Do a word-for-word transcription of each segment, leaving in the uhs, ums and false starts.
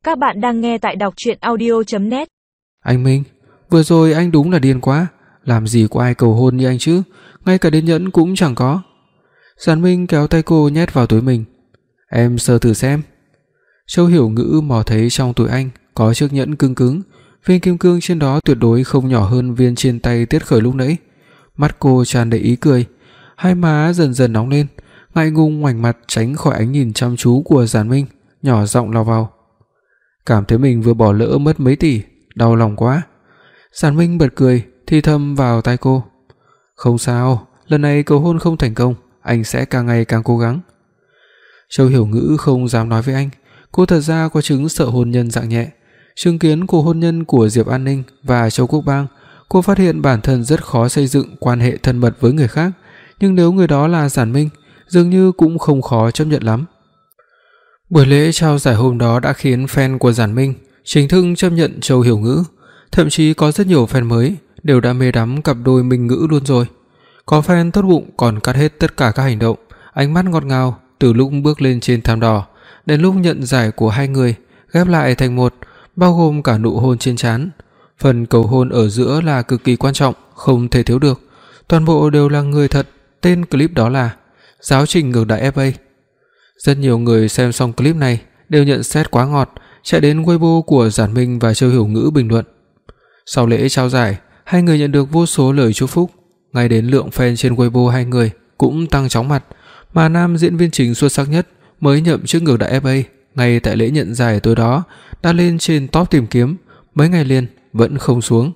Các bạn đang nghe tại đọc truyện audio chấm net. Anh Minh, vừa rồi anh đúng là điên quá, làm gì có ai cầu hôn như anh chứ, ngay cả đến nhẫn cũng chẳng có. Giản Minh kéo tay cô nhét vào túi mình. Em sờ thử xem. Châu Hiểu Ngữ mò thấy trong túi anh có chiếc nhẫn cứng cứng, viên kim cương trên đó tuyệt đối không nhỏ hơn viên trên tay Tiết Khởi lúc nãy. Mắt cô tràn đầy ý cười, hai má dần dần nóng lên, ngại ngùng ngoảnh mặt tránh khỏi ánh nhìn chăm chú của Giản Minh, nhỏ giọng lào vào. Cảm thấy mình vừa bỏ lỡ mất mấy tỷ, đau lòng quá. Giản Minh bật cười, thì thầm vào tai cô. Không sao, lần này cầu hôn không thành công, anh sẽ càng ngày càng cố gắng. Châu Hiểu Ngữ không dám nói với anh, cô thật ra có chứng sợ hôn nhân dạng nhẹ. Chứng kiến cuộc hôn nhân của Diệp An Ninh và Châu Quốc Bang, cô phát hiện bản thân rất khó xây dựng quan hệ thân mật với người khác, nhưng nếu người đó là Giản Minh, dường như cũng không khó chấp nhận lắm. Buổi lễ trao giải hôm đó đã khiến fan của Giản Minh chính thức chấp nhận Châu Hiểu Ngữ, thậm chí có rất nhiều fan mới đều đã mê đắm cặp đôi Minh Ngữ luôn rồi. Có fan tốt bụng còn cắt hết tất cả các hành động, ánh mắt ngọt ngào từ lúc bước lên trên thảm đỏ đến lúc nhận giải của hai người ghép lại thành một, bao gồm cả nụ hôn trên trán. Phần cầu hôn ở giữa là cực kỳ quan trọng, không thể thiếu được. Toàn bộ đều là người thật, tên clip đó là Giáo trình ngược đại ép a. Rất nhiều người xem xong clip này đều nhận xét quá ngọt, chạy đến Weibo của Giản Minh và Châu Hiểu Ngữ bình luận. Sau lễ trao giải, hai người nhận được vô số lời chúc phúc, ngay đến lượng fan trên Weibo hai người cũng tăng chóng mặt, mà nam diễn viên chính xuất sắc nhất mới nhậm chức ngược đại ép a ngay tại lễ nhận giải tối đó đã lên trên top tìm kiếm, mấy ngày liền vẫn không xuống.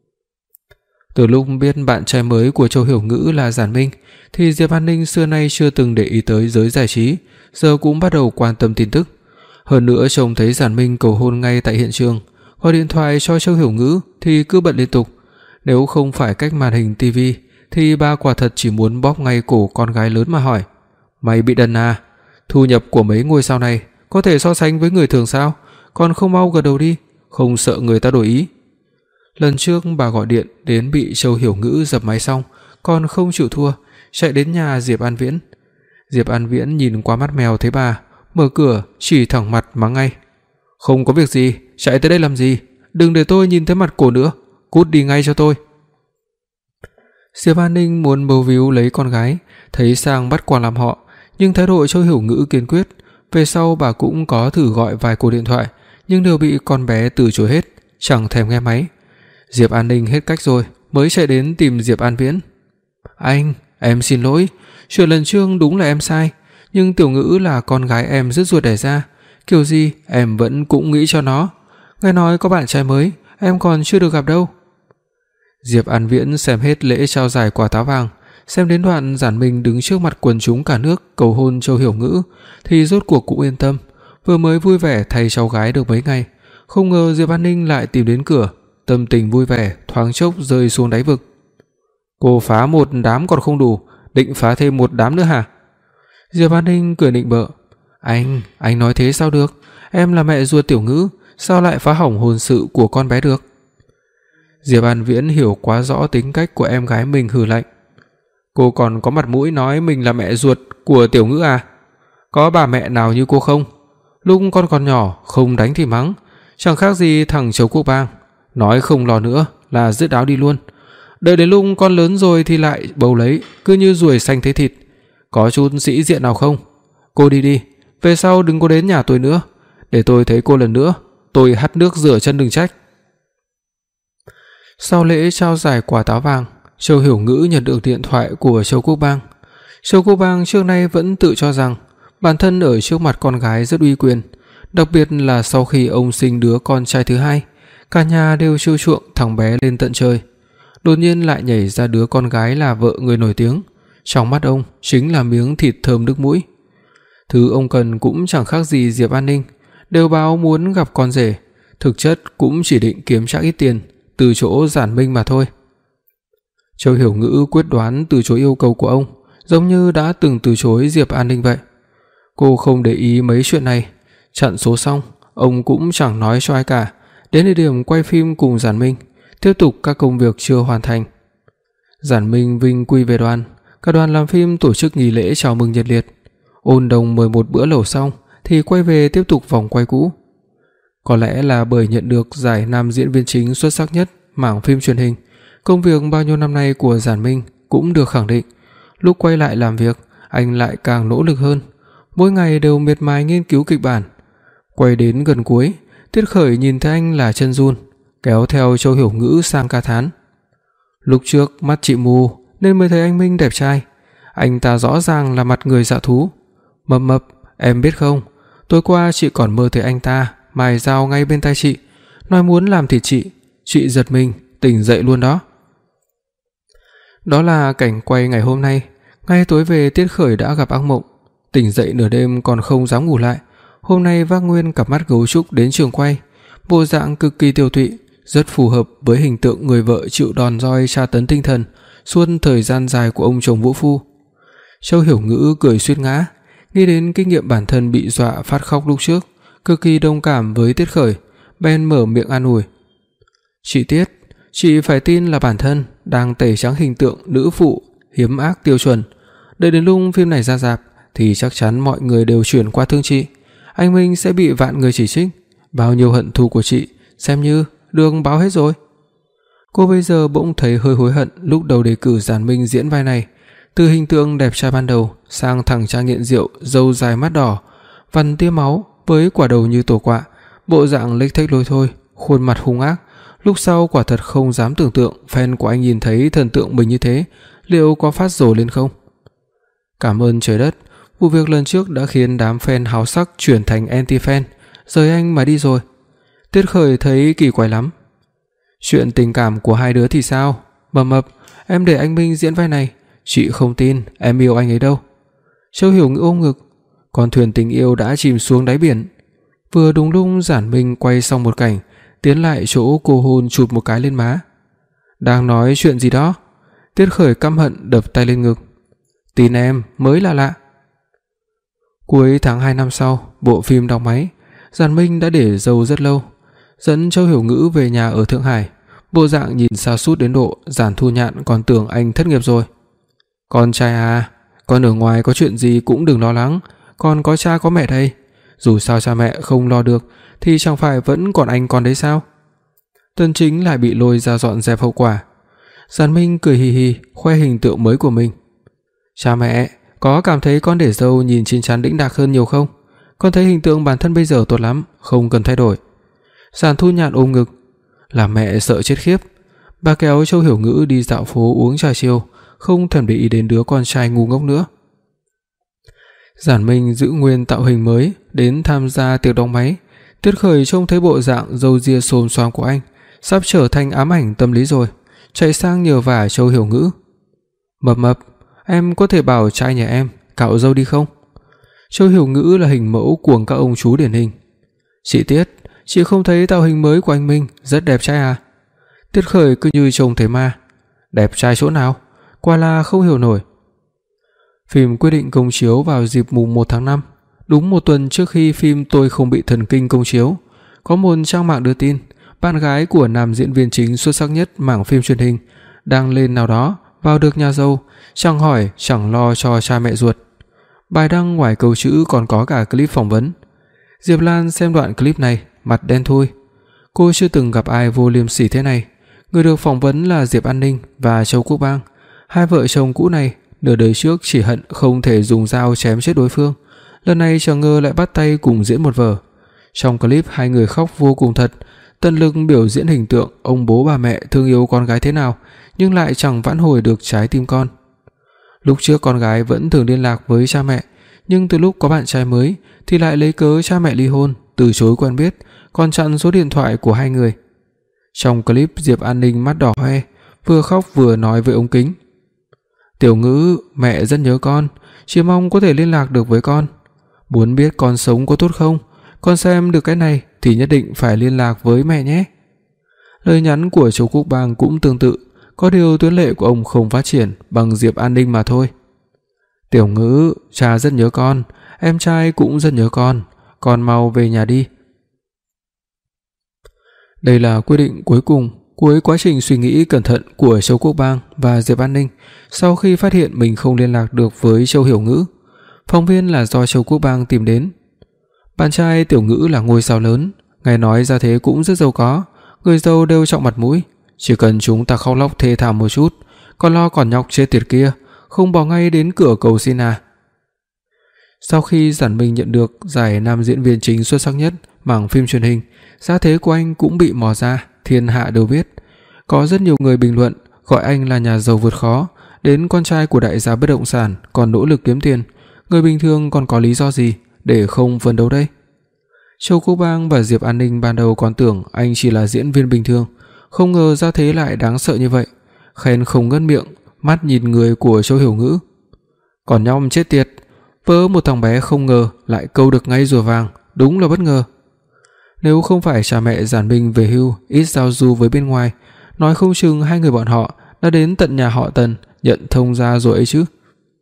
Từ lúc biết bạn trai mới của Châu Hiểu Ngữ là Giản Minh, thì Diệp An Ninh xưa nay chưa từng để ý tới giới giải trí, giờ cũng bắt đầu quan tâm tin tức. Hơn nữa trông thấy Giản Minh cầu hôn ngay tại hiện trường, gọi điện thoại cho Châu Hiểu Ngữ thì cứ bận liên tục. Nếu không phải cách màn hình ti vi thì bà quả thật chỉ muốn bóp ngay cổ con gái lớn mà hỏi: "Mày bị đần à? Thu nhập của mấy ngôi sao này có thể so sánh với người thường sao? Còn không mau gật đầu đi, không sợ người ta đổi ý." Lần trước bà gọi điện đến bị Châu Hiểu Ngữ dập máy xong, còn không chịu thua, chạy đến nhà Diệp An Viễn. Diệp An Viễn nhìn qua mắt mèo thấy bà, mở cửa chỉ thẳng mặt mắng ngay: "Không có việc gì, chạy tới đây làm gì? Đừng để tôi nhìn thấy mặt cổ nữa, cút đi ngay cho tôi." Diệp An Ninh muốn bầu víu lấy con gái, thấy sang bắt quả làm họ, nhưng thái độ Châu Hiểu Ngữ kiên quyết. Về sau bà cũng có thử gọi vài cuộc điện thoại, nhưng đều bị con bé từ chối hết, chẳng thèm nghe máy. Diệp An Ninh hết cách rồi, mới chạy đến tìm Diệp An Viễn. "Anh, em xin lỗi, chuyện lần trước đúng là em sai, nhưng Tiểu Ngữ là con gái em rứt ruột đẻ ra, kiểu gì em vẫn cũng nghĩ cho nó. Nghe nói có bạn trai mới, em còn chưa được gặp đâu." Diệp An Viễn xem hết lễ trao giải quả táo vàng, xem đến đoạn Giản Minh đứng trước mặt quần chúng cả nước cầu hôn Châu Hiểu Ngữ thì rốt cuộc cũng yên tâm, vừa mới vui vẻ thay cháu gái được mấy ngày, không ngờ Diệp An Ninh lại tìm đến cửa, tâm tình vui vẻ thoáng chốc rơi xuống đáy vực. "Cô phá một đám còn không đủ, định phá thêm một đám nữa hả?" Diệp An Ninh cười nịnh bợ. "Anh, anh nói thế sao được? Em là mẹ ruột Tiểu Ngữ, sao lại phá hỏng hôn sự của con bé được?" Diệp An Viễn hiểu quá rõ tính cách của em gái mình, hừ lạnh. "Cô còn có mặt mũi nói mình là mẹ ruột của Tiểu Ngữ à? Có bà mẹ nào như cô không? Lúc con còn nhỏ không đánh thì mắng, chẳng khác gì thằng Châu Quốc Bang, nói không lo nữa là dứt áo đi luôn. Đợi đến lúc con lớn rồi thì lại bầu lấy, cứ như ruồi xanh thấy thịt. Có chút sĩ diện nào không? Cô đi đi, về sau đừng có đến nhà tôi nữa, để tôi thấy cô lần nữa, tôi hắt nước rửa chân đừng trách." Sau lễ trao giải quả táo vàng, Châu Hiểu Ngữ nhận được điện thoại của Châu Quốc Bang. Châu Quốc Bang trước nay vẫn tự cho rằng bản thân ở trước mặt con gái rất uy quyền, đặc biệt là sau khi ông sinh đứa con trai thứ hai, cả nhà đều chiêu chuộng thằng bé lên tận trời. Đột nhiên lại nhảy ra đứa con gái là vợ người nổi tiếng, trong mắt ông chính là miếng thịt thơm nước mũi. Thứ ông cần cũng chẳng khác gì Diệp An Ninh, đều báo muốn gặp con rể, thực chất cũng chỉ định kiếm trác ít tiền từ chỗ Giản Minh mà thôi. Châu Hiểu Ngữ quyết đoán từ chối yêu cầu của ông, giống như đã từng từ chối Diệp An Ninh vậy. Cô không để ý mấy chuyện này, chặn số xong, ông cũng chẳng nói cho ai cả, đến địa điểm quay phim cùng Giản Minh, tiếp tục các công việc chưa hoàn thành. Giản Minh vinh quy về đoàn, cả đoàn làm phim tổ chức nghi lễ chào mừng nhiệt liệt. Ôn đồng mời một bữa lẩu xong thì quay về tiếp tục vòng quay cũ. Có lẽ là bởi nhận được giải nam diễn viên chính xuất sắc nhất mảng phim truyền hình, công việc bao nhiêu năm nay của Giản Minh cũng được khẳng định. Lúc quay lại làm việc, anh lại càng nỗ lực hơn, mỗi ngày đều miệt mài nghiên cứu kịch bản. Quay đến gần cuối, Tiết Khởi nhìn thấy anh là chân run, kéo theo Châu Hiểu Ngữ sang ca thán. Lúc trước mắt chị mù nên mới thấy anh Minh đẹp trai, anh ta rõ ràng là mặt người dạ thú. Mập Mập, em biết không, tối qua chị còn mơ thấy anh ta mài dao ngay bên tai chị, nói muốn làm thịt chị, chị giật mình tỉnh dậy luôn đó. Đó là cảnh quay ngày hôm nay. Ngay tối về, Tiết Khởi đã gặp ác mộng, tỉnh dậy nửa đêm còn không dám ngủ lại. Hôm nay vác nguyên cặp mắt gấu trúc đến trường quay, bộ dạng cực kỳ tiêu tụy, rất phù hợp với hình tượng người vợ chịu đòn roi tra tấn tinh thần suốt thời gian dài của ông chồng vũ phu. Châu Hiểu Ngữ cười suýt ngã, nghĩ đến kinh nghiệm bản thân bị dọa phát khóc lúc trước, cực kỳ đồng cảm với Tiết Khởi, bèn mở miệng an ủi. "Chị Tiết, chị phải tin là bản thân đang tẩy trắng hình tượng nữ phụ hiếm ác tiêu chuẩn. Đợi đến lúc phim này ra rạp thì chắc chắn mọi người đều chuyển qua thương chị. Anh Minh sẽ bị vạn người chỉ trích, bao nhiêu hận thù của chị xem như được báo hết rồi." Cô bây giờ bỗng thấy hơi hối hận lúc đầu đề cử Giản Minh diễn vai này. Từ hình tượng đẹp trai ban đầu sang thằng cha nghiện rượu, râu dài mắt đỏ, vằn tia máu với quả đầu như tổ quạ, bộ dạng lếch thếch lôi thôi, khuôn mặt hung ác. Lúc sau quả thật không dám tưởng tượng fan của anh nhìn thấy thần tượng mình như thế, liệu có phát rồ lên không. Cảm ơn trời đất, vụ việc lần trước đã khiến đám fan háo sắc chuyển thành anti fan, rời anh mà đi rồi. Tiết Khởi thấy kỳ quái lắm. Chuyện tình cảm của hai đứa thì sao? Mập Mập, em để anh Minh diễn vai này, chị không tin em yêu anh ấy đâu. Châu Hiểu Ngữ ôm ngực, con thuyền tình yêu đã chìm xuống đáy biển. Vừa đúng lúc Giản Minh quay xong một cảnh, tiến lại chỗ cô hôn chụp một cái lên má. Đang nói chuyện gì đó? Tiết Khởi căm hận đập tay lên ngực. Tin em mới là lạ. Cuối tháng hai năm sau, bộ phim đóng máy, Giản Minh đã để dâu rất lâu, dẫn Châu Hiểu Ngữ về nhà ở Thượng Hải, bộ dạng nhìn sa sút đến độ Giản Thu Nhạn còn tưởng anh thất nghiệp rồi. Con trai à, con ở ngoài có chuyện gì cũng đừng lo lắng, con có cha có mẹ đây, dù sao cha mẹ không lo được thì chẳng phải vẫn còn anh con đấy sao? Tân Chính lại bị lôi ra dọn dẹp hậu quả. Giản Minh cười hì hì khoe hình tượng mới của mình. Cha mẹ, có cảm thấy con để dâu nhìn chín chắn đĩnh đạc hơn nhiều không? Con thấy hình tượng bản thân bây giờ tốt lắm, không cần thay đổi. Giản Thu Nhạn ôm ngực, làm mẹ sợ chết khiếp. Bà kéo Châu Hiểu Ngữ đi dạo phố uống trà chiều, không thèm để ý đến đứa con trai ngu ngốc nữa. Giản Minh giữ nguyên tạo hình mới đến tham gia tiệc đóng máy. Tiết Khởi trông thấy bộ dạng râu ria xồm xoàm của anh sắp trở thành ám ảnh tâm lý rồi, chạy sang nhờ vả Châu Hiểu Ngữ. Mập Mập, em có thể bảo trai nhà em cạo râu đi không? Châu Hiểu Ngữ là hình mẫu của các ông chú điển hình. Chị Tiết, chị không thấy tạo hình mới của anh Minh rất đẹp trai à? Tiết Khởi cứ như trông thấy ma. Đẹp trai chỗ nào? Quả là không hiểu nổi. Phim quyết định công chiếu vào dịp mùng một tháng năm, đúng một tuần trước khi phim Tôi Không Bị Thần Kinh công chiếu. Có một trang mạng đưa tin, bạn gái của nam diễn viên chính xuất sắc nhất mảng phim truyền hình đang lên nào đó vào được nhà dâu, chẳng hỏi chẳng lo cho cha mẹ ruột. Bài đăng ngoài câu chữ còn có cả clip phỏng vấn. Diệp Lan xem đoạn clip này, mặt đen thui. Cô chưa từng gặp ai vô liêm sỉ thế này. Người được phỏng vấn là Diệp An Ninh và Châu Quốc Bang. Hai vợ chồng cũ này nửa đời trước chỉ hận không thể dùng dao chém chết đối phương, lần này chẳng ngờ lại bắt tay cùng diễn một vở. Trong clip hai người khóc vô cùng thật, tận lực biểu diễn hình tượng ông bố bà mẹ thương yêu con gái thế nào, nhưng lại chẳng vãn hồi được trái tim con. Lúc trước con gái vẫn thường liên lạc với cha mẹ, nhưng từ lúc có bạn trai mới thì lại lấy cớ cha mẹ ly hôn, từ chối quen biết, còn chặn số điện thoại của hai người. Trong clip, Diệp An Ninh mắt đỏ hoe, vừa khóc vừa nói với ống kính. Tiểu Ngữ, mẹ rất nhớ con, chỉ mong có thể liên lạc được với con. Muốn biết con sống có tốt không? Con xem được cái này thì nhất định phải liên lạc với mẹ nhé. Lời nhắn của Châu Quốc Bang cũng tương tự, có điều tuyến lệ của ông không phát triển bằng Diệp An Ninh mà thôi. Tiểu Ngữ, cha rất nhớ con, em trai cũng rất nhớ con, con mau về nhà đi. Đây là quyết định cuối cùng cuối quá trình suy nghĩ cẩn thận của Châu Quốc Bang và Diệp An Ninh sau khi phát hiện mình không liên lạc được với Châu Hiểu Ngữ. Phóng viên là do Châu Quốc Bang tìm đến. Bạn trai Tiểu Ngữ là ngôi sao lớn, Nghe nói gia thế cũng rất giàu có, người giàu đều trọng mặt mũi, chỉ cần chúng ta khóc lóc thê thảm một chút, còn lo còn nhóc chết tiệt kia, không bỏ ngay đến cửa cầu xin à. Sau khi Giản Minh nhận được giải nam diễn viên chính xuất sắc nhất mảng phim truyền hình, gia thế của anh cũng bị mò ra, thiên hạ đều biết. Có rất nhiều người bình luận gọi anh là nhà giàu vượt khó, đến con trai của đại gia bất động sản còn nỗ lực kiếm tiền, người bình thường còn có lý do gì để không phấn đấu đây? Châu Quốc Bang và Diệp An Ninh ban đầu còn tưởng anh chỉ là diễn viên bình thường, không ngờ gia thế lại đáng sợ như vậy, khen không ngớt miệng, mắt nhìn người của Châu Hiểu Ngữ. Còn nhom chết tiệt, vớ một thằng bé không ngờ lại câu được ngay rùa vàng, đúng là bất ngờ. Nếu không phải cha mẹ Giản Minh về hưu ít giao du với bên ngoài, nói không chừng hai người bọn họ đã đến tận nhà họ Tần nhận thông gia rồi ấy chứ.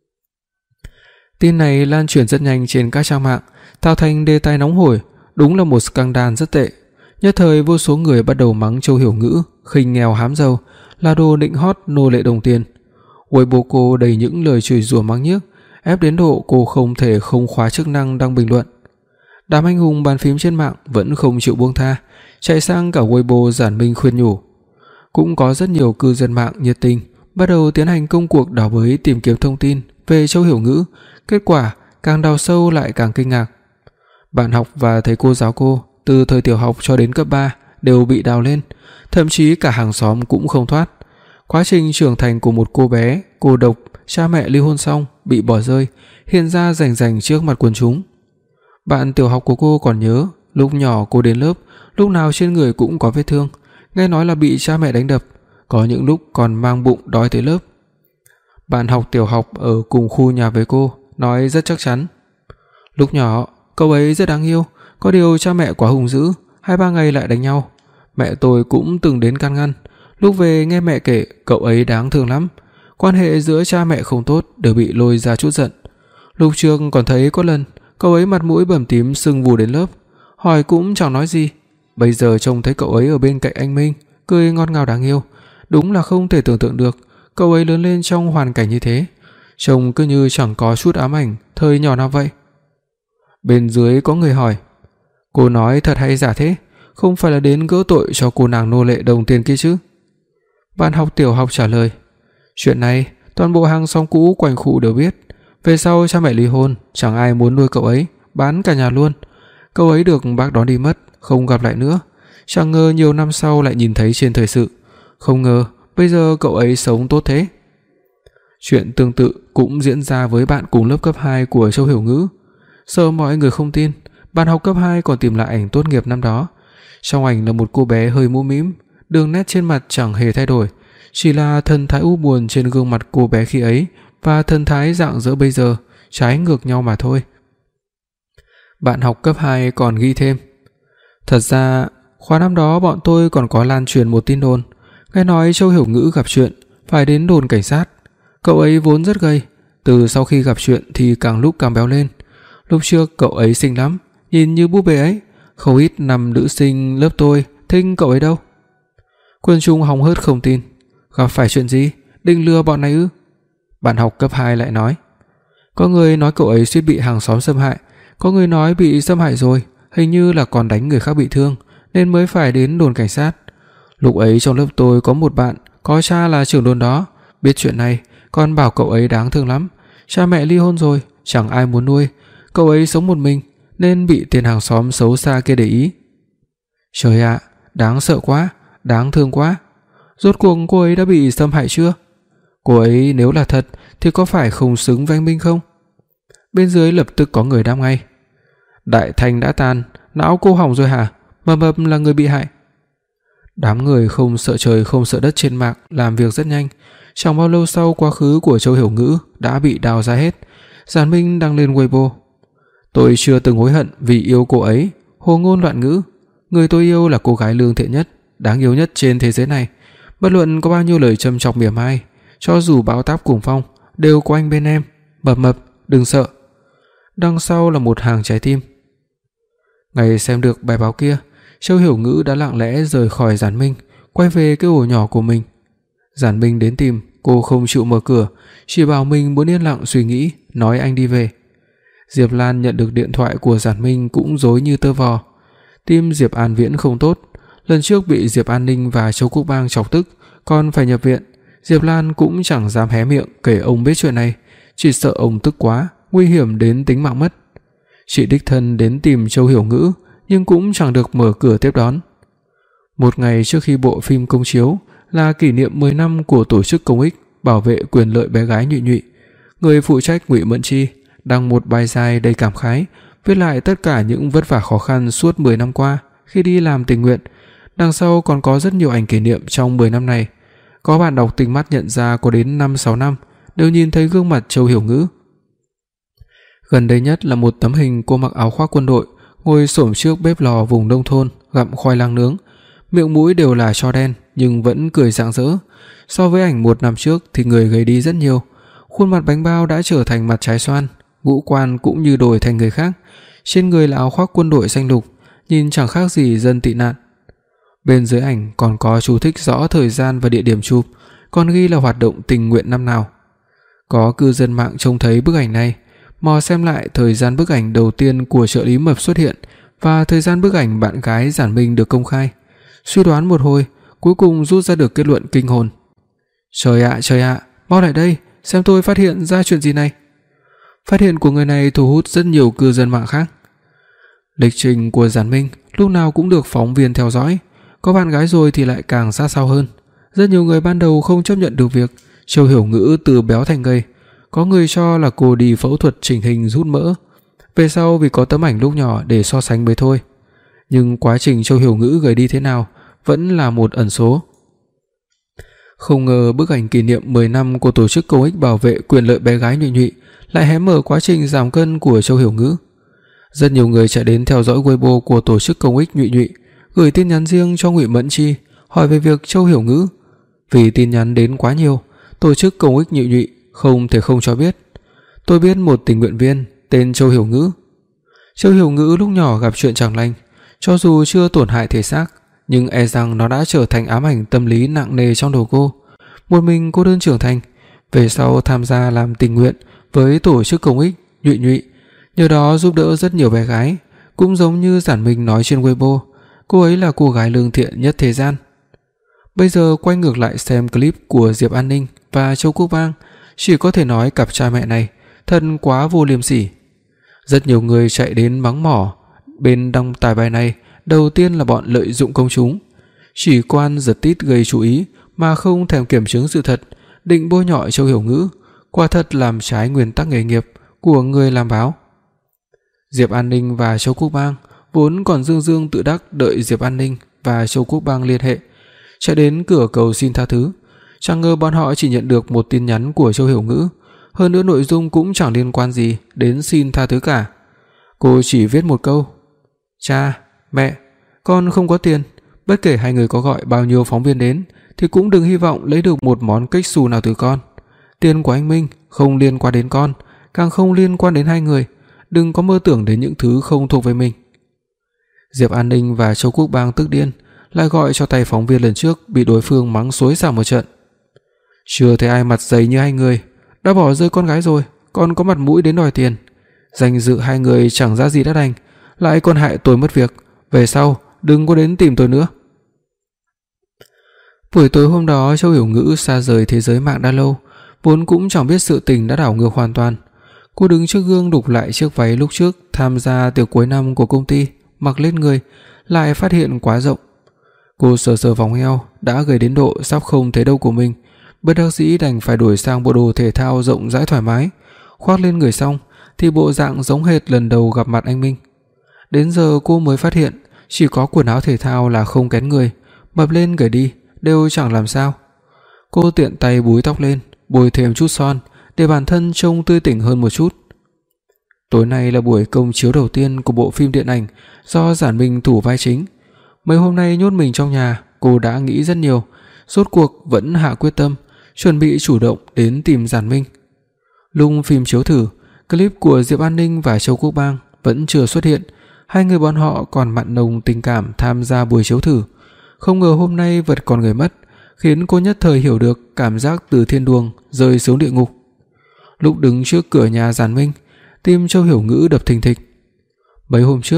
Tin này lan truyền rất nhanh trên các trang mạng, tạo thành đề tài nóng hổi, đúng là một scandal rất tệ. Nhất thời vô số người bắt đầu mắng Châu Hiểu Ngữ khinh nghèo hám giàu, là đồ nịnh hót nô lệ đồng tiền. Weibo cô đầy những lời chửi rủa mắng nhiếc, ép đến độ cô không thể không khóa chức năng đăng bình luận. Đám anh hùng bàn phím trên mạng vẫn không chịu buông tha, chạy sang cả Weibo Giản Minh khuyên nhủ. Cũng có rất nhiều cư dân mạng nhiệt tình bắt đầu tiến hành công cuộc đào bới tìm kiếm thông tin về Châu Hiểu Ngữ, kết quả càng đào sâu lại càng kinh ngạc. Bạn học và thầy cô giáo cô từ thời tiểu học cho đến cấp ba đều bị đào lên, thậm chí cả hàng xóm cũng không thoát. Quá trình trưởng thành của một cô bé cô độc, cha mẹ ly hôn xong bị bỏ rơi, hiện ra rành rành trước mặt quần chúng. Bạn tiểu học của cô còn nhớ, lúc nhỏ cô đến lớp, lúc nào trên người cũng có vết thương, nghe nói là bị cha mẹ đánh đập, có những lúc còn mang bụng đói tới lớp. Bạn học tiểu học ở cùng khu nhà với cô nói rất chắc chắn. Lúc nhỏ, cậu ấy rất đáng yêu, có điều cha mẹ quá hung dữ, hai ba ngày lại đánh nhau. Mẹ tôi cũng từng đến can ngăn, lúc về nghe mẹ kể cậu ấy đáng thương lắm, quan hệ giữa cha mẹ không tốt đều bị lôi ra chút giận. Lúc trước còn thấy có lần cậu ấy mặt mũi bầm tím sưng vù đến lớp, hỏi cũng chẳng nói gì. Bây giờ trông thấy cậu ấy ở bên cạnh anh Minh, cười ngọt ngào đáng yêu, đúng là không thể tưởng tượng được cậu ấy lớn lên trong hoàn cảnh như thế, trông cứ như chẳng có chút ám ảnh thời nhỏ nào vậy. Bên dưới có người hỏi, cô nói thật hay giả thế, không phải là đến gỡ tội cho cô nàng nô lệ đồng tiền kia chứ? Bạn học tiểu học trả lời, chuyện này toàn bộ hàng xóm cũ quanh khu đều biết, về sau cha mẹ ly hôn, chẳng ai muốn nuôi cậu ấy, bán cả nhà luôn. Cậu ấy được bác đón đi mất, không gặp lại nữa. Chẳng ngờ nhiều năm sau lại nhìn thấy trên thời sự, không ngờ bây giờ cậu ấy sống tốt thế. Chuyện tương tự cũng diễn ra với bạn cùng lớp cấp hai của Châu Hiểu Ngữ. Sợ mọi người không tin, bạn học cấp hai còn tìm lại ảnh tốt nghiệp năm đó. Trong ảnh là một cô bé hơi mũm mĩm, đường nét trên mặt chẳng hề thay đổi, chỉ là thần thái u buồn trên gương mặt cô bé khi ấy và thần thái rạng rỡ bây giờ trái ngược nhau mà thôi. Bạn học cấp hai còn ghi thêm, thật ra khóa năm đó bọn tôi còn có lan truyền một tin đồn, nghe nói Châu Hiểu Ngữ gặp chuyện phải đến đồn cảnh sát. Cậu ấy vốn rất gầy, từ sau khi gặp chuyện thì càng lúc càng béo lên. Lúc trước cậu ấy xinh lắm, nhìn như búp bê ấy, không ít năm nữ sinh lớp tôi thích cậu ấy đâu. Quân chúng hóng hớt không tin, gặp phải chuyện gì, định lừa bọn này ư? Bạn học cấp hai lại nói, có người nói cậu ấy suýt bị hàng xóm xâm hại, có người nói bị xâm hại rồi, hình như là còn đánh người khác bị thương nên mới phải đến đồn cảnh sát. Lúc ấy trong lớp tôi có một bạn có cha là trưởng đồn đó, biết chuyện này còn bảo cậu ấy đáng thương lắm, cha mẹ ly hôn rồi, chẳng ai muốn nuôi, cậu ấy sống một mình nên bị tên hàng xóm xấu xa kia để ý. Trời ạ, à, đáng sợ quá, đáng thương quá. Rốt cuộc cô ấy đã bị xâm hại chưa? Cô ấy nếu là thật thì có phải không xứng với anh Minh không? Bên dưới lập tức có người đáp ngay, đại thành đã tàn, não cô hỏng rồi hả? Mập mập là người bị hại. Đám người không sợ trời không sợ đất trên mạng làm việc rất nhanh, chẳng bao lâu sau quá khứ của Châu Hiểu Ngữ đã bị đào ra hết. Giản Minh đăng lên Weibo, tôi chưa từng hối hận vì yêu cô ấy, hồ ngôn loạn ngữ, người tôi yêu là cô gái lương thiện nhất, đáng yêu nhất trên thế giới này, bất luận có bao nhiêu lời châm chọc mỉa mai, cho dù bão táp cùng phong đều có anh bên em, mập mập đừng sợ. Đằng sau là một hàng trái tim. Ngày xem được bài báo kia, Châu Hiểu Ngữ đã lặng lẽ rời khỏi Giản Minh, quay về cái ổ nhỏ của mình. Giản Minh đến tìm, cô không chịu mở cửa, chỉ bảo mình muốn yên lặng suy nghĩ, nói anh đi về. Diệp Lan nhận được điện thoại của Giản Minh cũng rối như tơ vò. Tim Diệp An Viễn không tốt, lần trước bị Diệp An Ninh và Châu Quốc Bang chọc tức, còn phải nhập viện. Diệp Lan cũng chẳng dám hé miệng kể ông biết chuyện này, chỉ sợ ông tức quá, nguy hiểm đến tính mạng mất. Chị đích thân đến tìm Châu Hiểu Ngữ, nhưng cũng chẳng được mở cửa tiếp đón. Một ngày trước khi bộ phim công chiếu, là kỷ niệm mười năm của tổ chức công ích bảo vệ quyền lợi bé gái Nhụy Nhụy. Người phụ trách Ngụy Mẫn Chi đăng một bài dài đầy cảm khái, viết lại tất cả những vất vả khó khăn suốt mười năm qua khi đi làm tình nguyện. Đằng sau còn có rất nhiều ảnh kỷ niệm trong mười năm này. Có bạn đọc tinh mắt nhận ra có đến năm sáu năm đều nhìn thấy gương mặt Châu Hiểu Ngữ. Gần đây nhất là một tấm hình cô mặc áo khoác quân đội, ngồi xổm trước bếp lò vùng nông thôn gặm khoai lang nướng, miệng mũi đều là tro đen nhưng vẫn cười rạng rỡ. So với ảnh một năm trước thì người gầy đi rất nhiều, khuôn mặt bánh bao đã trở thành mặt trái xoan, ngũ quan cũng như đổi thành người khác, trên người là áo khoác quân đội xanh lục, nhìn chẳng khác gì dân tị nạn. Bên dưới ảnh còn có chú thích rõ thời gian và địa điểm chụp, còn ghi là hoạt động tình nguyện năm nào. Có cư dân mạng trông thấy bức ảnh này, mò xem lại thời gian bức ảnh đầu tiên của trợ lý mập xuất hiện và thời gian bức ảnh bạn gái Giản Minh được công khai. Suy đoán một hồi, cuối cùng rút ra được kết luận kinh hồn. Trời ạ, trời ạ, mau lại đây, xem tôi phát hiện ra chuyện gì này. Phát hiện của người này thu hút rất nhiều cư dân mạng khác. Lịch trình của Giản Minh lúc nào cũng được phóng viên theo dõi, có bạn gái rồi thì lại càng sát sao hơn. Rất nhiều người ban đầu không chấp nhận được việc Châu Hiểu Ngữ từ béo thành gầy, có người cho là cô đi phẫu thuật chỉnh hình rút mỡ, về sau vì có tấm ảnh lúc nhỏ để so sánh mới thôi. Nhưng quá trình Châu Hiểu Ngữ gầy đi thế nào vẫn là một ẩn số. Không ngờ bức ảnh kỷ niệm mười năm của tổ chức công ích bảo vệ quyền lợi bé gái Nhụy Nhụy lại hé mở quá trình giảm cân của Châu Hiểu Ngữ. Rất nhiều người chạy đến theo dõi Weibo của tổ chức công ích Nhụy Nhụy, gửi tin nhắn riêng cho Ngụy Mẫn Chi hỏi về việc Châu Hiểu Ngữ. Vì tin nhắn đến quá nhiều, tổ chức công ích Nhụy Nhụy không thể không cho biết. Tôi biết một tình nguyện viên tên Châu Hiểu Ngữ. Châu Hiểu Ngữ lúc nhỏ gặp chuyện chẳng lành, cho dù chưa tổn hại thể xác, nhưng e rằng nó đã trở thành ám ảnh tâm lý nặng nề trong đầu cô. Một mình cô đơn trưởng thành, về sau tham gia làm tình nguyện với tổ chức công ích Nhụy Nhụy, nhờ đó giúp đỡ rất nhiều bé gái. Cũng giống như Giản Minh nói trên Weibo, cô ấy là cô gái lương thiện nhất thế gian. Bây giờ quay ngược lại xem clip của Diệp An Ninh và Châu Quốc Bang, chỉ có thể nói cặp cha mẹ này thật quá vô liêm sỉ. Rất nhiều người chạy đến mắng mỏ bên đăng tải bài này, đầu tiên là bọn lợi dụng công chúng, chỉ quan giật tít gây chú ý mà không thèm kiểm chứng sự thật, định bôi nhọ Châu Hiểu Ngữ, quả thật làm trái nguyên tắc nghề nghiệp của người làm báo. Diệp An Ninh và Châu Quốc Bang vốn còn dương dương tự đắc đợi Diệp An Ninh và Châu Quốc Bang liên hệ, chạy đến cửa cầu xin tha thứ. Chẳng ngờ bọn họ chỉ nhận được một tin nhắn của Châu Hiểu Ngữ, hơn nữa nội dung cũng chẳng liên quan gì đến xin tha thứ cả. Cô chỉ viết một câu: "Cha, mẹ, con không có tiền, bất kể hai người có gọi bao nhiêu phóng viên đến thì cũng đừng hy vọng lấy được một món kếch xù nào từ con. Tiền của anh Minh không liên quan đến con, càng không liên quan đến hai người, đừng có mơ tưởng đến những thứ không thuộc về mình." Diệp An Ninh và Châu Quốc Bang tức điên, lại gọi cho tay phóng viên lần trước bị đối phương mắng xối xả một trận. Chưa thấy ai mặt dày như hai người, đã bỏ rơi con gái rồi, còn có mặt mũi đến đòi tiền. Danh dự hai người chẳng ra gì đã đành, lại còn hại tôi mất việc, về sau đừng có đến tìm tôi nữa. Buổi tối hôm đó, Châu Hiểu Ngữ xa rời thế giới mạng đã lâu, vốn cũng chẳng biết sự tình đã đảo ngược hoàn toàn. Cô đứng trước gương đục lại chiếc váy lúc trước tham gia tiệc cuối năm của công ty, mặc lên người lại phát hiện quá rộng. Cô sờ sờ vòng eo đã gầy đến độ sắp không thấy đâu của mình, bất đắc dĩ đành phải đổi sang bộ đồ thể thao rộng rãi thoải mái. Khoác lên người xong thì bộ dạng giống hệt lần đầu gặp mặt anh Minh. Đến giờ cô mới phát hiện chỉ có quần áo thể thao là không kén người, mập lên gầy đi đều chẳng làm sao. Cô tiện tay búi tóc lên, bôi thêm chút son để bản thân trông tươi tỉnh hơn một chút. Tối nay là buổi công chiếu đầu tiên của bộ phim điện ảnh do Giản Minh thủ vai chính. Mấy hôm nay nhốt mình trong nhà, cô đã nghĩ rất nhiều, rốt cuộc vẫn hạ quyết tâm, chuẩn bị chủ động đến tìm Giản Minh. Lúc phim chiếu thử, clip của Diệp An Ninh và Châu Quốc Bang vẫn chưa xuất hiện, hai người bọn họ còn mặn nồng tình cảm tham gia buổi chiếu thử. Không ngờ hôm nay vật còn người mất, khiến cô nhất thời hiểu được cảm giác từ thiên đường rơi xuống địa ngục. Lúc đứng trước cửa nhà Giản Minh, tim Châu Hiểu Ngữ đập thình thịch. Mấy hôm trước,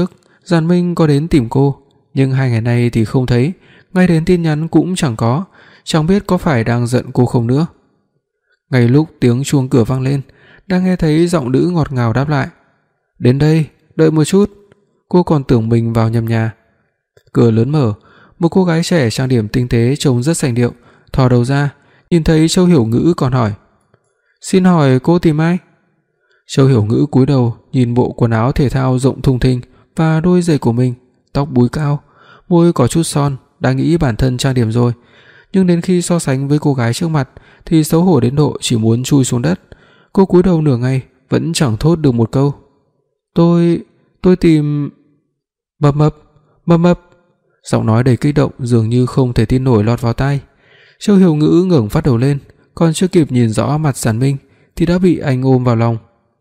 Giản Minh có đến tìm cô, nhưng hai ngày nay thì không thấy, ngay đến tin nhắn cũng chẳng có, chẳng biết có phải đang giận cô không nữa. Ngay lúc tiếng chuông cửa vang lên, đang nghe thấy giọng nữ ngọt ngào đáp lại. "Đến đây, đợi một chút." Cô còn tưởng mình vào nhầm nhà. Cửa lớn mở, một cô gái trẻ trang điểm tinh tế trông rất sành điệu, thò đầu ra, nhìn thấy Châu Hiểu Ngữ còn hỏi: "Xin hỏi cô tìm ai?" Châu Hiểu Ngữ cúi đầu nhìn bộ quần áo thể thao rộng thùng thình và đôi giày của mình, tóc búi cao, môi có chút son, đang nghĩ bản thân trang điểm rồi, nhưng đến khi so sánh với cô gái trước mặt thì xấu hổ đến độ chỉ muốn chui xuống đất. Cô cúi đầu nửa ngày vẫn chẳng thốt được một câu. "Tôi, tôi tìm..." "Mập mập, mập mập." Giọng nói đầy kích động dường như không thể tin nổi lọt vào tai. Châu Hiểu Ngữ ngẩng phát đầu lên, còn chưa kịp nhìn rõ mặt Giản Minh thì đã bị anh ôm vào lòng.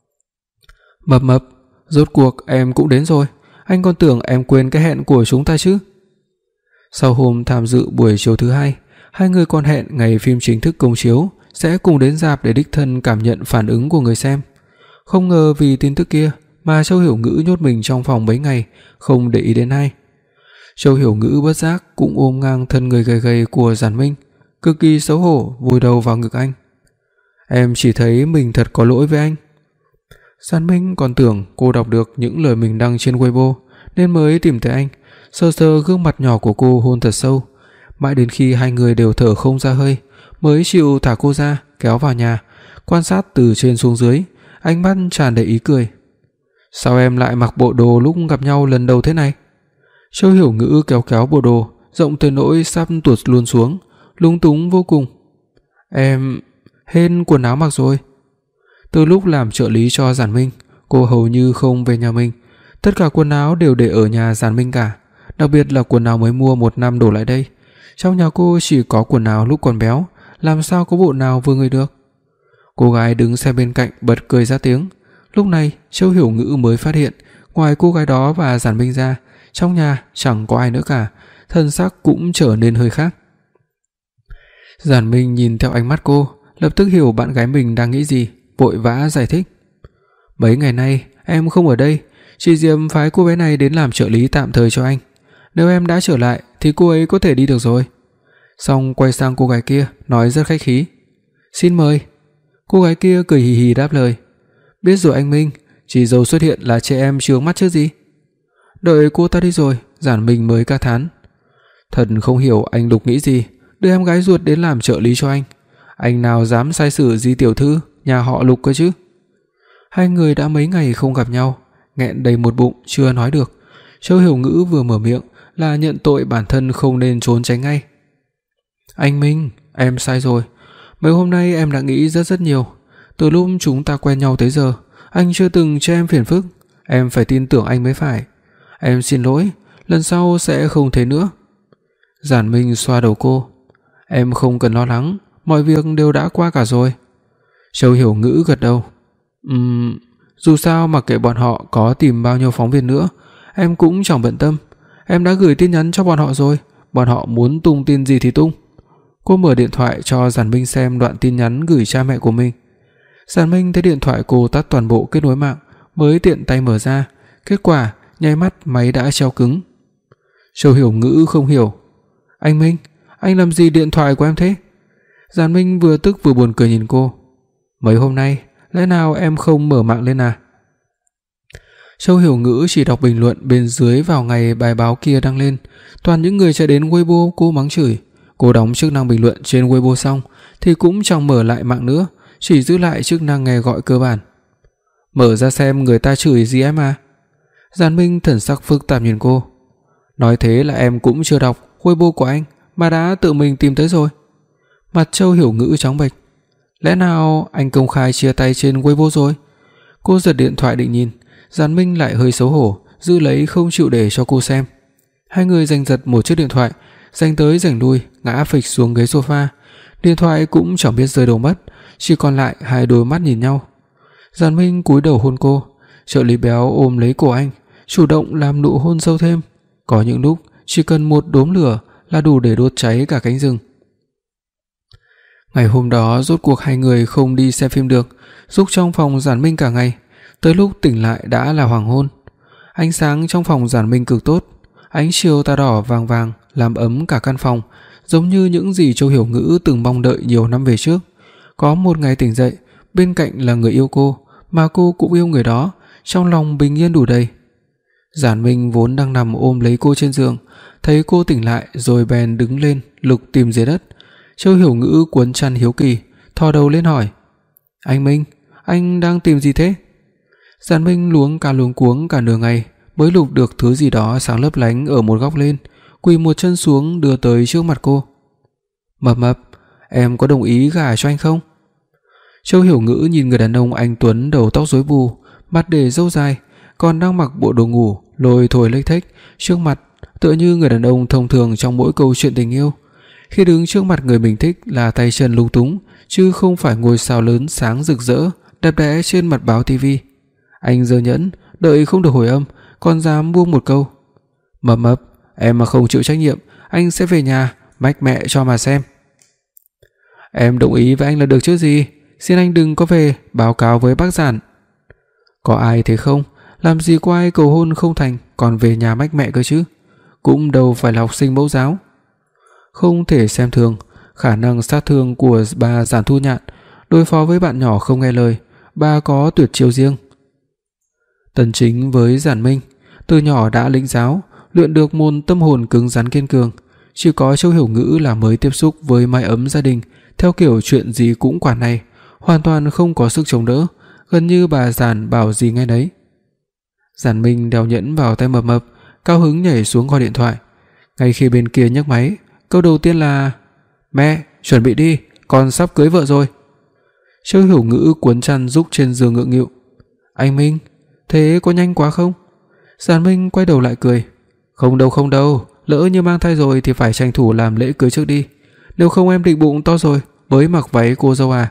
"Mập mập, rốt cuộc em cũng đến rồi, anh còn tưởng em quên cái hẹn của chúng ta chứ." Sau hôm tham dự buổi chiếu thứ hai, hai người còn hẹn ngày phim chính thức công chiếu sẽ cùng đến rạp để đích thân cảm nhận phản ứng của người xem. Không ngờ vì tin tức kia mà Châu Hiểu Ngữ nhốt mình trong phòng mấy ngày, không để ý đến ai. Châu Hiểu Ngữ bất giác cũng ôm ngang thân người gầy gầy của Giản Minh, cực kỳ xấu hổ vùi đầu vào ngực anh. "Em chỉ thấy mình thật có lỗi với anh." Giản Minh còn tưởng cô đọc được những lời mình đăng trên Weibo nên mới tìm tới anh, sờ sờ gương mặt nhỏ của cô hôn thật sâu, mãi đến khi hai người đều thở không ra hơi mới chịu thả cô ra, kéo vào nhà, quan sát từ trên xuống dưới, ánh mắt tràn đầy ý cười. "Sao em lại mặc bộ đồ lúc gặp nhau lần đầu thế này?" Châu Hiểu Ngữ kéo kéo bộ đồ rộng tới nỗi sắp tuột luôn xuống, lúng túng vô cùng. "Em hết quần áo mặc rồi." Từ lúc làm trợ lý cho Giản Minh, cô hầu như không về nhà mình, tất cả quần áo đều để ở nhà Giản Minh cả, đặc biệt là quần áo mới mua một năm đổ lại đây. Trong nhà cô chỉ có quần áo lúc còn béo, làm sao có bộ nào vừa người được. Cô gái đứng xe bên cạnh bật cười ra tiếng. Lúc này Châu Hiểu Ngữ mới phát hiện, ngoài cô gái đó và Giản Minh ra, trong nhà chẳng có ai nữa cả, thân sắc cũng trở nên hơi khác. Giản Minh nhìn theo ánh mắt cô, lập tức hiểu bạn gái mình đang nghĩ gì, vội vã giải thích. "Mấy ngày nay em không ở đây, chị Diệp phái cô bé này đến làm trợ lý tạm thời cho anh. Nếu em đã trở lại thì cô ấy có thể đi được rồi." Xong quay sang cô gái kia, nói rất khách khí: "Xin mời." Cô gái kia cười hì hì đáp lời: "Biết rồi anh Minh, chị dâu xuất hiện là trẻ em chướng mắt chứ gì." Đợi cô ta đi rồi, Giản Minh mới ca thán: "Thật không hiểu anh Lục nghĩ gì, đưa em gái ruột đến làm trợ lý cho anh. Anh nào dám sai sử Di tiểu thư nhà họ Lục cơ chứ." Hai người đã mấy ngày không gặp nhau, nghẹn đầy một bụng chưa nói được. Châu Hiểu Ngữ vừa mở miệng là nhận tội bản thân không nên trốn tránh ngay. "Anh Minh, em sai rồi. Mấy hôm nay em đã nghĩ rất rất nhiều. Từ lúc chúng ta quen nhau tới giờ, anh chưa từng cho em phiền phức, em phải tin tưởng anh mới phải. Em xin lỗi, lần sau sẽ không thế nữa." Giản Minh xoa đầu cô: "Em không cần lo lắng, mọi việc đều đã qua cả rồi." Châu Hiểu Ngữ gật đầu: Ừm, dù sao mặc kệ bọn họ có tìm bao nhiêu phóng viên nữa, em cũng chẳng bận tâm. Em đã gửi tin nhắn cho bọn họ rồi, bọn họ muốn tung tin gì thì tung." Cô mở điện thoại cho Giản Minh xem đoạn tin nhắn gửi cha mẹ của mình. Giản Minh thấy điện thoại cô tắt toàn bộ kết nối mạng, mới tiện tay mở ra, kết quả nháy mắt máy đã treo cứng. Châu Hiểu Ngữ không hiểu: "Anh Minh, anh làm gì điện thoại của em thế?" Giản Minh vừa tức vừa buồn cười nhìn cô: "Mấy hôm nay lẽ nào em không mở mạng lên à?" Châu Hiểu Ngữ chỉ đọc bình luận bên dưới vào ngày bài báo kia đăng lên, toàn những người chạy đến Weibo cô mắng chửi. Cô đóng chức năng bình luận trên Weibo xong thì cũng chẳng mở lại mạng nữa, chỉ giữ lại chức năng nghe gọi cơ bản. "Mở ra xem người ta chửi gì em à?" Giản Minh thần sắc phức tạp nhìn cô: "Nói thế là em cũng chưa đọc Weibo của anh mà đã tự mình tìm tới rồi." Mặt Châu Hiểu Ngữ trắng bệch: "Lẽ nào anh công khai chia tay trên Weibo rồi?" Cô giật điện thoại định nhìn, Giản Minh lại hơi xấu hổ, giữ lấy không chịu để cho cô xem. Hai người giành giật một chiếc điện thoại, giành tới giành lui, ngã phịch xuống ghế sofa. Điện thoại cũng chẳng biết rơi đâu mất, chỉ còn lại hai đôi mắt nhìn nhau. Giản Minh cúi đầu hôn cô, trợ lý béo ôm lấy cổ anh, chủ động làm nụ hôn sâu thêm. Có những lúc chỉ cần một đốm lửa là đủ để đốt cháy cả cánh rừng. Ngày hôm đó rốt cuộc hai người không đi xem phim được, rúc trong phòng Giản Minh cả ngày, tới lúc tỉnh lại đã là hoàng hôn. Ánh sáng trong phòng Giản Minh cực tốt, ánh chiều tà đỏ vàng vàng làm ấm cả căn phòng, giống như những gì Châu Hiểu Ngữ từng mong đợi nhiều năm về trước. Có một ngày tỉnh dậy, bên cạnh là người yêu cô, mà cô cũng yêu người đó, trong lòng bình yên đủ đầy. Giản Minh vốn đang nằm ôm lấy cô trên giường, thấy cô tỉnh lại rồi bèn đứng lên lục tìm dưới đất. Châu Hiểu Ngữ cuốn chăn hiếu kỳ, thò đầu lên hỏi: "Anh Minh, anh đang tìm gì thế?" Giản Minh luống cả luống cuống cả nửa ngày mới lục được thứ gì đó sáng lấp lánh ở một góc lên, quỳ một chân xuống đưa tới trước mặt cô. "Mập Mập, em có đồng ý gả cho anh không?" Châu Hiểu Ngữ nhìn người đàn ông anh tuấn đầu tóc rối bù, mặt để râu dài, còn đang mặc bộ đồ ngủ lôi thôi lếch thếch trước mặt, tựa như người đàn ông thông thường trong mỗi câu chuyện tình yêu. Khi đứng trước mặt người mình thích là tay chân lung túng, chứ không phải ngôi sao lớn sáng rực rỡ đẹp đẽ trên mặt báo tivi. Anh giơ nhẫn, đợi không được hồi âm, còn dám buông một câu: "Mập Mập, em mà không chịu trách nhiệm, anh sẽ về nhà mách mẹ cho mà xem." "Em đồng ý với anh là được chứ gì, xin anh đừng có về báo cáo với bác Giản." "Có ai thế không, làm gì có ai cầu hôn không thành còn về nhà mách mẹ cơ chứ, cũng đâu phải là học sinh mẫu giáo." Không thể xem thường khả năng sát thương của bà Giản Thu Nhạn, đối phó với bạn nhỏ không nghe lời, bà có tuyệt chiêu riêng. Tần Chính với Giản Minh từ nhỏ đã lĩnh giáo, luyện được môn tâm hồn cứng rắn kiên cường, chỉ có Châu Hiểu Ngữ là mới tiếp xúc với mái ấm gia đình, theo kiểu chuyện gì cũng quản này, hoàn toàn không có sức chống đỡ, gần như bà Giản bảo gì nghe nấy. Giản Minh đeo nhẫn vào tay Mập Mập, cao hứng nhảy xuống gọi điện thoại. Ngay khi bên kia nhấc máy, câu đầu tiên là: "Mẹ, chuẩn bị đi, con sắp cưới vợ rồi." Châu Hiểu Ngữ cuốn chăn rúc trên giường ngượng nghịu: "Anh Minh, thế có nhanh quá không?" Giản Minh quay đầu lại cười: "Không đâu không đâu, lỡ như mang thai rồi thì phải tranh thủ làm lễ cưới trước đi, nếu không em định bụng to rồi mới mặc váy cô dâu à."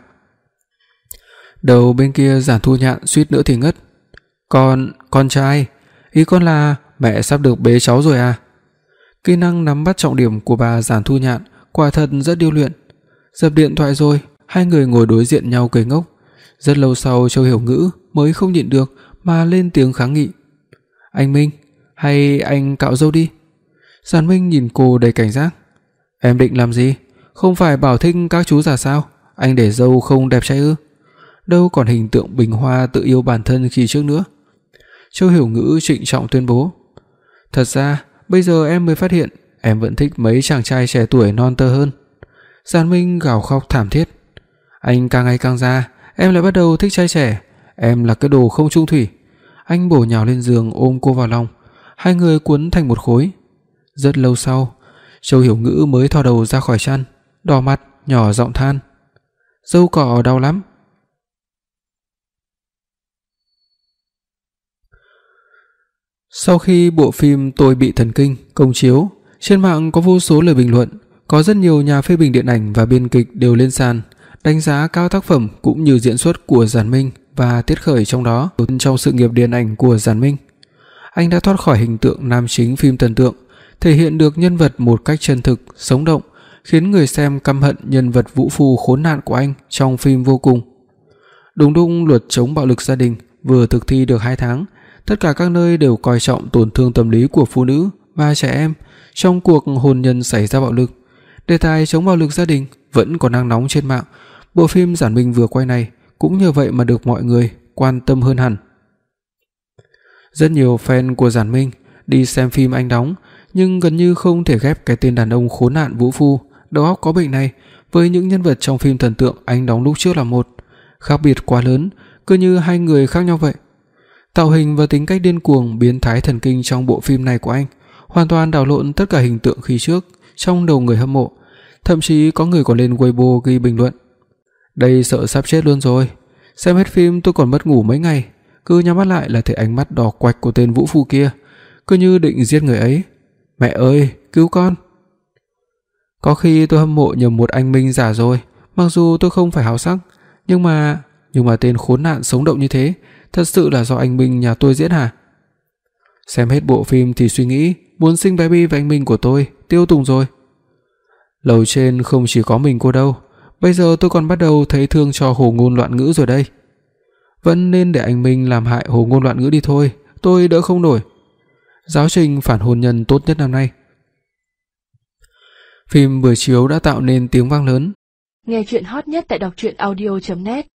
Đầu bên kia Giản Thu Nhạn suýt nữa thì ngất: "Con, con trai, ý con là mẹ sắp được bế cháu rồi à?" Kỹ năng nắm bắt trọng điểm của bà Giản Thu Nhạn quả thật rất điêu luyện. Dập điện thoại rồi, hai người ngồi đối diện nhau cười ngốc. Rất lâu sau Châu Hiểu Ngữ mới không nhịn được mà lên tiếng kháng nghị: "Anh Minh, hay anh cạo râu đi." Giản Minh nhìn cô đầy cảnh giác: "Em định làm gì? Không phải bảo thích các chú già sao? Anh để râu không đẹp trai ư? Đâu còn hình tượng bình hoa tự yêu bản thân khi trước nữa." Châu Hiểu Ngữ trịnh trọng tuyên bố: "Thật ra bây giờ em mới phát hiện em vẫn thích mấy chàng trai trẻ tuổi non tơ hơn." Giản Minh gào khóc thảm thiết: "Anh càng ngày càng già, em lại bắt đầu thích trai trẻ, em là cái đồ không chung thủy." Anh bổ nhào lên giường ôm cô vào lòng, hai người cuốn thành một khối. Rất lâu sau, Châu Hiểu Ngữ mới thò đầu ra khỏi chăn, đỏ mặt nhỏ giọng than: "Râu cọ đau lắm." Sau khi bộ phim Tôi bị thần kinh công chiếu, trên mạng có vô số lời bình luận, có rất nhiều nhà phê bình điện ảnh và biên kịch đều lên sàn đánh giá cao tác phẩm cũng như diễn xuất của Giản Minh và Tiết Khởi trong đó. Trong sự nghiệp điện ảnh của Giản Minh, anh đã thoát khỏi hình tượng nam chính phim thần tượng, thể hiện được nhân vật một cách chân thực, sống động, khiến người xem căm hận nhân vật vũ phu khốn nạn của anh trong phim vô cùng. Đúng đúng luật chống bạo lực gia đình vừa thực thi được hai tháng, tất cả các nơi đều coi trọng tổn thương tâm lý của phụ nữ và trẻ em trong cuộc hôn nhân xảy ra bạo lực. Đề tài chống bạo lực gia đình vẫn còn đang nóng trên mạng. Bộ phim Giản Minh vừa quay này cũng nhờ vậy mà được mọi người quan tâm hơn hẳn. Rất nhiều fan của Giản Minh đi xem phim anh đóng, nhưng gần như không thể ghép cái tên đàn ông khốn nạn vũ phu, đầu óc có bệnh này với những nhân vật trong phim thần tượng anh đóng lúc trước là một. Khác biệt quá lớn, cứ như hai người khác nhau vậy. Tạo hình và tính cách điên cuồng, biến thái thần kinh trong bộ phim này của anh hoàn toàn đảo lộn tất cả hình tượng khi trước trong đầu người hâm mộ. Thậm chí có người còn lên Weibo ghi bình luận: "Đây sợ sắp chết luôn rồi, xem hết phim tôi còn mất ngủ mấy ngày, cứ nhắm mắt lại là thấy ánh mắt đỏ quạch của tên vũ phu kia, cứ như định giết người ấy. Mẹ ơi, cứu con." Có khi tôi hâm mộ nhầm một anh Minh giả rồi, mặc dù tôi không phải háo sắc, nhưng mà nhưng mà tên khốn nạn sống động như thế, thật sự là do anh Minh nhà tôi diễn hả? Xem hết bộ phim thì suy nghĩ muốn sinh baby với anh Minh của tôi tiêu tùng rồi. Lầu trên không chỉ có mình cô đâu, bây giờ tôi còn bắt đầu thấy thương cho Hồ Ngôn Loạn Ngữ rồi đây. Vẫn nên để anh Minh làm hại Hồ Ngôn Loạn Ngữ đi thôi, tôi đỡ không nổi. Giáo trình phản hôn nhân tốt nhất năm nay. Phim vừa chiếu đã tạo nên tiếng vang lớn. Nghe truyện hot nhất tại đọc truyện audio chấm net.